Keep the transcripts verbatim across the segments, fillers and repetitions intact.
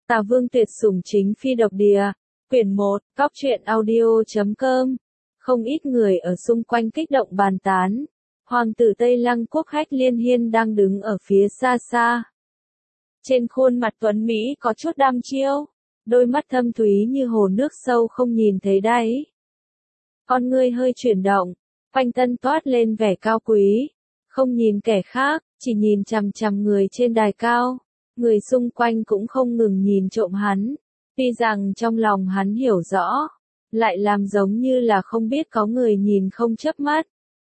Tà Vương tuyệt sủng chính phi độc địa. Quyển một, Cóc truyện audio chấm com. Không ít người ở xung quanh kích động bàn tán. Hoàng tử Tây Lăng Quốc Hách Liên Hiên đang đứng ở phía xa xa. Trên khuôn mặt tuấn Mỹ có chút đăm chiêu, đôi mắt thâm thúy như hồ nước sâu không nhìn thấy đáy. Con ngươi hơi chuyển động, quanh thân toát lên vẻ cao quý, không nhìn kẻ khác, chỉ nhìn chằm chằm người trên đài cao. Người xung quanh cũng không ngừng nhìn trộm hắn, tuy rằng trong lòng hắn hiểu rõ, lại làm giống như là không biết có người nhìn không chớp mắt.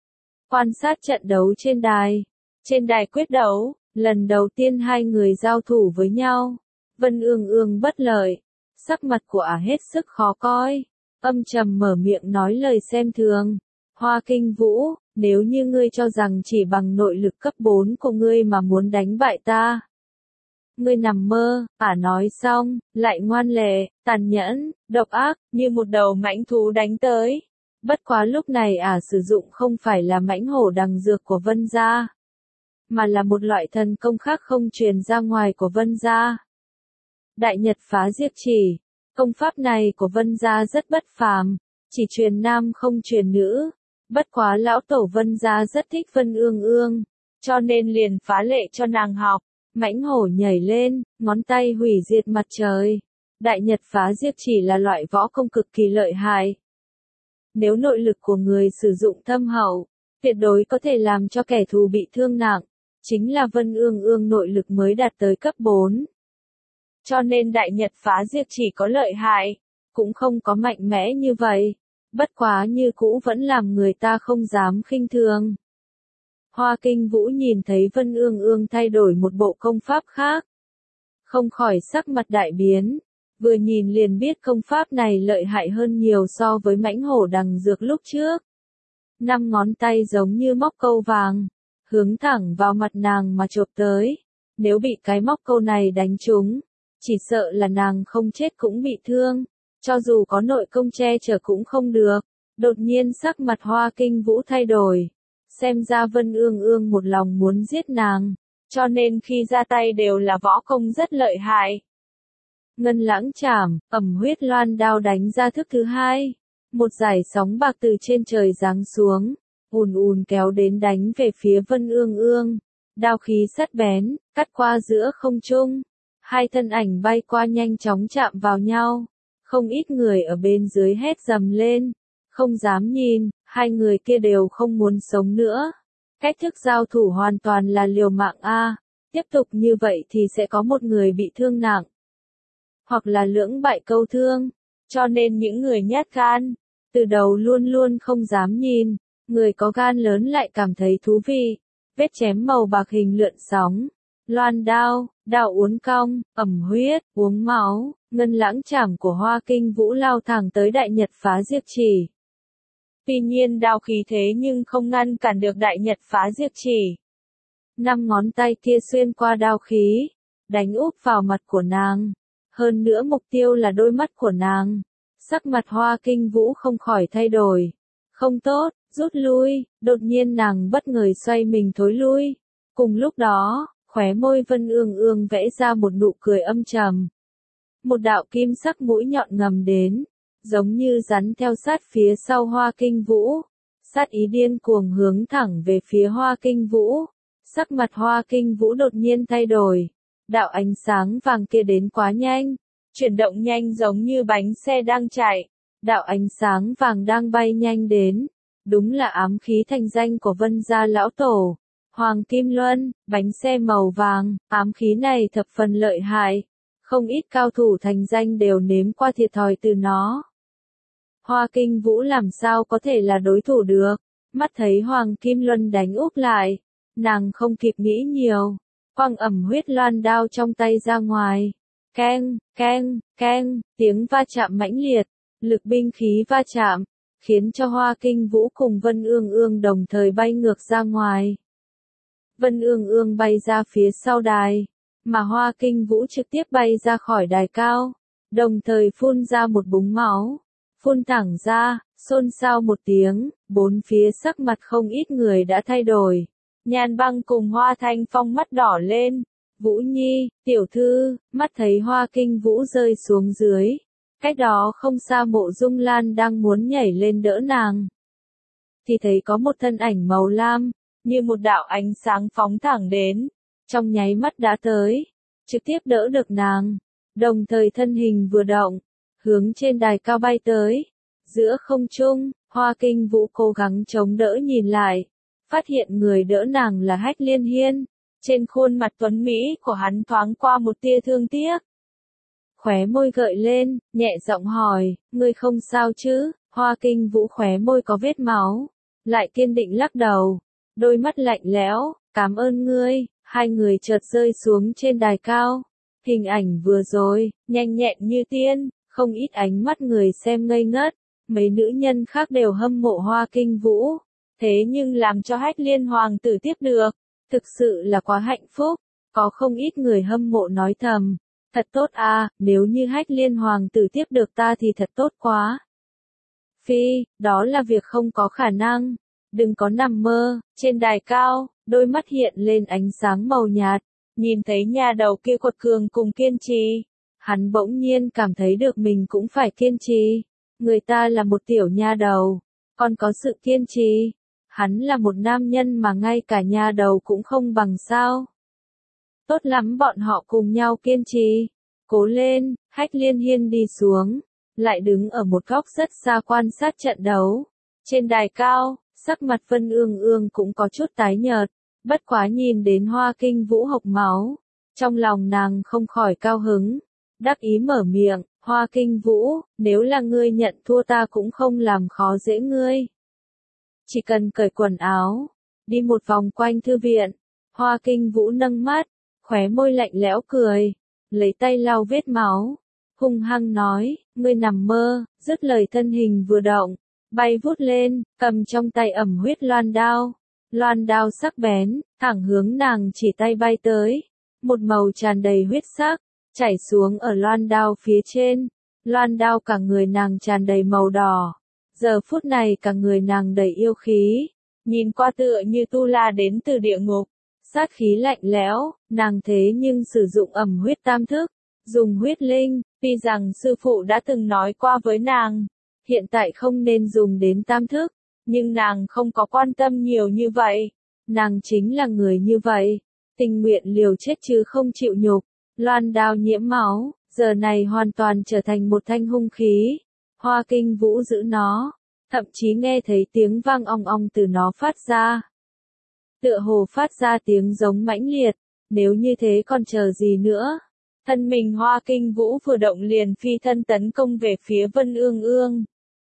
Quan sát trận đấu trên đài. Trên đài quyết đấu, lần đầu tiên hai người giao thủ với nhau. Vân Ương Ương bất lợi, sắc mặt của ả hết sức khó coi, âm trầm mở miệng nói lời xem thường. Hoa Kinh Vũ, nếu như ngươi cho rằng chỉ bằng nội lực cấp bốn của ngươi mà muốn đánh bại ta, ngươi nằm mơ. Ả nói xong, lại ngoan lệ, tàn nhẫn, độc ác, như một đầu mãnh thú đánh tới. Bất quá lúc này ả sử dụng không phải là mãnh hổ đằng dược của Vân gia, mà là một loại thần công khác không truyền ra ngoài của Vân gia. Đại Nhật Phá Diệt Chỉ. Công pháp này của Vân gia rất bất phàm, chỉ truyền nam không truyền nữ. Bất quá lão tổ Vân gia rất thích Vân Ương Ương, cho nên liền phá lệ cho nàng học. Mãnh hổ nhảy lên, ngón tay hủy diệt mặt trời. Đại Nhật Phá Diệt Chỉ là loại võ công cực kỳ lợi hại. Nếu nội lực của người sử dụng thâm hậu, tuyệt đối có thể làm cho kẻ thù bị thương nặng. Chính là Vân Ương Ương nội lực mới đạt tới cấp bốn. Cho nên Đại Nhật Phá Diệt Chỉ có lợi hại, cũng không có mạnh mẽ như vậy. Bất quá như cũ vẫn làm người ta không dám khinh thường. Hoa Kinh Vũ nhìn thấy Vân Ương Ương thay đổi một bộ công pháp khác, không khỏi sắc mặt đại biến, vừa nhìn liền biết công pháp này lợi hại hơn nhiều so với mãnh hổ đằng dược lúc trước. Năm ngón tay giống như móc câu vàng, hướng thẳng vào mặt nàng mà chộp tới. Nếu bị cái móc câu này đánh trúng, chỉ sợ là nàng không chết cũng bị thương, cho dù có nội công che chở cũng không được. Đột nhiên sắc mặt Hoa Kinh Vũ thay đổi. Xem ra Vân Ương Ương một lòng muốn giết nàng, cho nên khi ra tay đều là võ công rất lợi hại. Ngân Lãng Chảm, ẩm huyết loan đao đánh ra thức thứ hai. Một dải sóng bạc từ trên trời giáng xuống, ùn ùn kéo đến đánh về phía Vân Ương Ương. Đao khí sắc bén, cắt qua giữa không trung. Hai thân ảnh bay qua nhanh chóng chạm vào nhau. Không ít người ở bên dưới hét dầm lên, không dám nhìn. Hai người kia đều không muốn sống nữa. Cách thức giao thủ hoàn toàn là liều mạng a. Tiếp tục như vậy thì sẽ có một người bị thương nặng, hoặc là lưỡng bại câu thương. Cho nên những người nhát gan, từ đầu luôn luôn không dám nhìn. Người có gan lớn lại cảm thấy thú vị. Vết chém màu bạc hình lượn sóng. Loan đao, đao uốn cong, ẩm huyết, uống máu. Ngân Lãng Chảm của Hoa Kinh Vũ lao thẳng tới Đại Nhật Phá Diệt Chỉ. Tuy nhiên đao khí thế nhưng không ngăn cản được Đại Nhật Phá Diệt Chỉ. Năm ngón tay kia xuyên qua đao khí, đánh úp vào mặt của nàng. Hơn nữa mục tiêu là đôi mắt của nàng. Sắc mặt Hoa Kinh Vũ không khỏi thay đổi. Không tốt, rút lui. Đột nhiên nàng bất ngờ xoay mình thối lui. Cùng lúc đó, khóe môi Vân Ương Ương vẽ ra một nụ cười âm trầm. Một đạo kim sắc mũi nhọn ngầm đến, giống như rắn theo sát phía sau Hoa Kinh Vũ. Sát ý điên cuồng hướng thẳng về phía Hoa Kinh Vũ. Sắc mặt Hoa Kinh Vũ đột nhiên thay đổi. Đạo ánh sáng vàng kia đến quá nhanh, chuyển động nhanh giống như bánh xe đang chạy. Đạo ánh sáng vàng đang bay nhanh đến, đúng là ám khí thành danh của Vân gia lão tổ, Hoàng Kim Luân, bánh xe màu vàng. Ám khí này thập phần lợi hại, không ít cao thủ thành danh đều nếm qua thiệt thòi từ nó. Hoa Kinh Vũ làm sao có thể là đối thủ được. Mắt thấy Hoàng Kim Luân đánh úp lại, nàng không kịp nghĩ nhiều, quăng ẩm huyết loan đao trong tay ra ngoài. Keng, keng, keng, tiếng va chạm mãnh liệt, lực binh khí va chạm, khiến cho Hoa Kinh Vũ cùng Vân Ương Ương đồng thời bay ngược ra ngoài. Vân Ương Ương bay ra phía sau đài, mà Hoa Kinh Vũ trực tiếp bay ra khỏi đài cao, đồng thời phun ra một búng máu. Phun thẳng ra, xôn xao một tiếng, bốn phía sắc mặt không ít người đã thay đổi. Nhan Băng cùng Hoa Thanh Phong mắt đỏ lên, Vũ Nhi, tiểu thư, mắt thấy Hoa Kinh Vũ rơi xuống dưới. Cách đó không xa Mộ Dung Lan đang muốn nhảy lên đỡ nàng. Thì thấy có một thân ảnh màu lam, như một đạo ánh sáng phóng thẳng đến. Trong nháy mắt đã tới, trực tiếp đỡ được nàng. Đồng thời thân hình vừa động, hướng trên đài cao bay tới. Giữa không trung, Hoa Kinh Vũ cố gắng chống đỡ nhìn lại. Phát hiện người đỡ nàng là Hách Liên Hiên. Trên khuôn mặt tuấn Mỹ của hắn thoáng qua một tia thương tiếc. Khóe môi gợi lên, nhẹ giọng hỏi, ngươi không sao chứ? Hoa Kinh Vũ khóe môi có vết máu, lại kiên định lắc đầu, đôi mắt lạnh lẽo, cảm ơn ngươi. Hai người chợt rơi xuống trên đài cao. Hình ảnh vừa rồi, nhanh nhẹn như tiên, không ít ánh mắt người xem ngây ngất. Mấy nữ nhân khác đều hâm mộ Hoa Kinh Vũ. Thế nhưng làm cho Hách Liên hoàng tử tiếp được, thực sự là quá hạnh phúc. Có không ít người hâm mộ nói thầm, thật tốt à, nếu như Hách Liên hoàng tử tiếp được ta thì thật tốt quá. Phi, đó là việc không có khả năng. Đừng có nằm mơ. Trên đài cao, đôi mắt hiện lên ánh sáng màu nhạt. Nhìn thấy nhà đầu kia quật cường cùng kiên trì. Hắn bỗng nhiên cảm thấy được mình cũng phải kiên trì. Người ta là một tiểu nha đầu, còn có sự kiên trì. Hắn là một nam nhân mà ngay cả nha đầu cũng không bằng sao. Tốt lắm, bọn họ cùng nhau kiên trì. Cố lên. Hách Liên Hiên đi xuống, lại đứng ở một góc rất xa quan sát trận đấu. Trên đài cao, sắc mặt Vân Ương Ương cũng có chút tái nhợt, bất quá nhìn đến Hoa Kinh Vũ hộc máu, trong lòng nàng không khỏi cao hứng, đắc ý mở miệng, Hoa Kinh Vũ, nếu là ngươi nhận thua ta cũng không làm khó dễ ngươi. Chỉ cần cởi quần áo, đi một vòng quanh thư viện. Hoa Kinh Vũ nâng mắt, khóe môi lạnh lẽo cười, lấy tay lau vết máu, hung hăng nói, ngươi nằm mơ. Dứt lời thân hình vừa động, bay vút lên, cầm trong tay ẩm huyết loan đao. Loan đao sắc bén, thẳng hướng nàng chỉ tay bay tới. Một màu tràn đầy huyết sắc, chảy xuống ở loan đao phía trên. Loan đao cả người nàng tràn đầy màu đỏ. Giờ phút này cả người nàng đầy yêu khí. Nhìn qua tựa như tu la đến từ địa ngục. Sát khí lạnh lẽo, nàng thế nhưng sử dụng ẩm huyết tam thức. Dùng huyết linh, tuy rằng sư phụ đã từng nói qua với nàng. Hiện tại không nên dùng đến tam thức. Nhưng nàng không có quan tâm nhiều như vậy. Nàng chính là người như vậy. Tình nguyện liều chết chứ không chịu nhục. Loan đao nhiễm máu, giờ này hoàn toàn trở thành một thanh hung khí. Hoa Kinh Vũ giữ nó, thậm chí nghe thấy tiếng vang ong ong từ nó phát ra. Tựa hồ phát ra tiếng giống mãnh liệt, nếu như thế còn chờ gì nữa. Thân mình Hoa Kinh Vũ vừa động liền phi thân tấn công về phía Vân Ương Ương.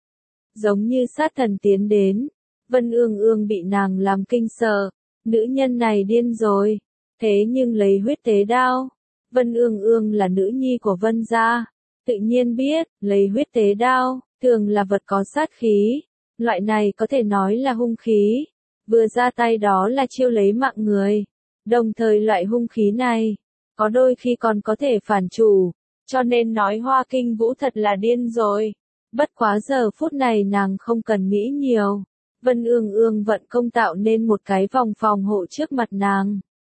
Giống như sát thần tiến đến, Vân Ương Ương bị nàng làm kinh sợ, nữ nhân này điên rồi, thế nhưng lấy huyết tế đao. Vân Ương Ương là nữ nhi của Vân gia, tự nhiên biết, lấy huyết tế đao, thường là vật có sát khí, loại này có thể nói là hung khí, vừa ra tay đó là chiêu lấy mạng người, đồng thời loại hung khí này, có đôi khi còn có thể phản chủ, cho nên nói Hoa Kinh Vũ thật là điên rồi. Bất quá giờ phút này nàng không cần nghĩ nhiều, Vân Ương Ương vận công tạo nên một cái vòng phòng hộ trước mặt nàng.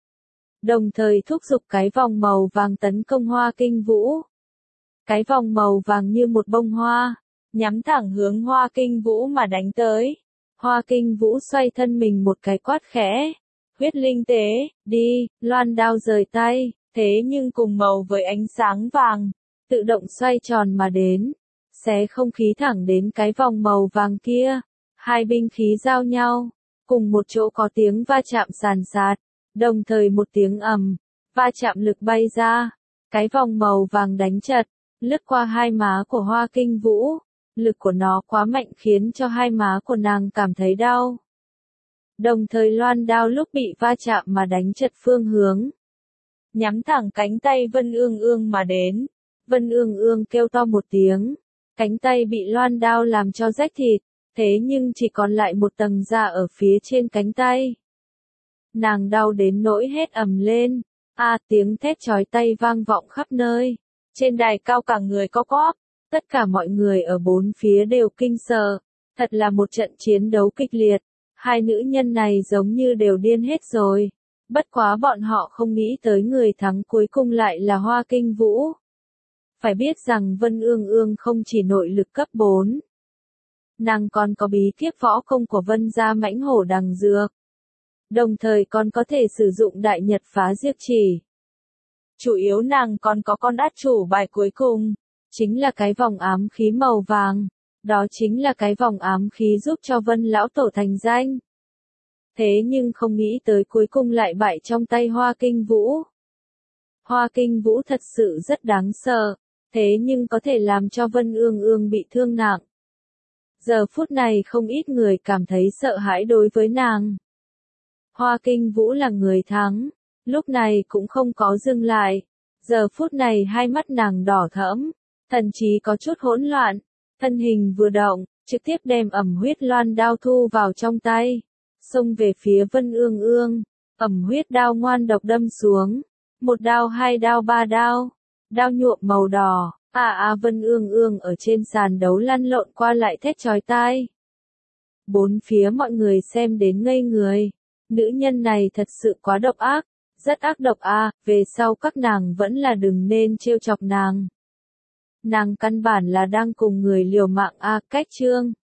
Đồng thời thúc giục cái vòng màu vàng tấn công Hoa Kinh Vũ. Cái vòng màu vàng như một bông hoa, nhắm thẳng hướng Hoa Kinh Vũ mà đánh tới. Hoa Kinh Vũ xoay thân mình một cái quát khẽ. Huyết linh tế, đi, loan đao rời tay, thế nhưng cùng màu với ánh sáng vàng, tự động xoay tròn mà đến. Xé không khí thẳng đến cái vòng màu vàng kia. Hai binh khí giao nhau, cùng một chỗ có tiếng va chạm sàn sạt. Đồng thời một tiếng ầm, va chạm lực bay ra, cái vòng màu vàng đánh chật, lướt qua hai má của Hoa Kinh Vũ, lực của nó quá mạnh khiến cho hai má của nàng cảm thấy đau. Đồng thời loan đao lúc bị va chạm mà đánh chật phương hướng, nhắm thẳng cánh tay Vân Ương Ương mà đến. Vân Ương Ương kêu to một tiếng, cánh tay bị loan đao làm cho rách thịt, thế nhưng chỉ còn lại một tầng da ở phía trên cánh tay. Nàng đau đến nỗi hét ầm lên, a à, tiếng thét chói tai vang vọng khắp nơi. Trên đài cao cả người co quắp, tất cả mọi người ở bốn phía đều kinh sợ, thật là một trận chiến đấu kịch liệt, hai nữ nhân này giống như đều điên hết rồi. Bất quá bọn họ không nghĩ tới người thắng cuối cùng lại là Hoa Kinh Vũ. Phải biết rằng Vân Ương Ương không chỉ nội lực cấp bốn. Nàng còn có bí kíp võ công của Vân gia Mãnh Hổ Đằng Dược. Đồng thời còn có thể sử dụng Đại Nhật Phá Diệt Chỉ. Chủ yếu nàng còn có con át chủ bài cuối cùng, chính là cái vòng ám khí màu vàng. Đó chính là cái vòng ám khí giúp cho Vân lão tổ thành danh. Thế nhưng không nghĩ tới cuối cùng lại bại trong tay Hoa Kinh Vũ. Hoa Kinh Vũ thật sự rất đáng sợ, thế nhưng có thể làm cho Vân Ương Ương bị thương nặng. Giờ phút này không ít người cảm thấy sợ hãi đối với nàng. Hoa Kinh Vũ là người thắng, lúc này cũng không có dừng lại. Giờ phút này hai mắt nàng đỏ thẫm, thần trí có chút hỗn loạn, thân hình vừa động, trực tiếp đem ẩm huyết loan đao thu vào trong tay, xông về phía Vân Ương Ương. Ẩm huyết đao ngoan độc đâm xuống, một đao hai đao ba đao, đao nhuộm màu đỏ. À à Vân Ương Ương ở trên sàn đấu lăn lộn qua lại thét chói tai. Bốn phía mọi người xem đến ngây người. Nữ nhân này thật sự quá độc ác, rất ác độc a, về sau các nàng vẫn là đừng nên trêu chọc nàng. Nàng căn bản là đang cùng người liều mạng a, cách chương.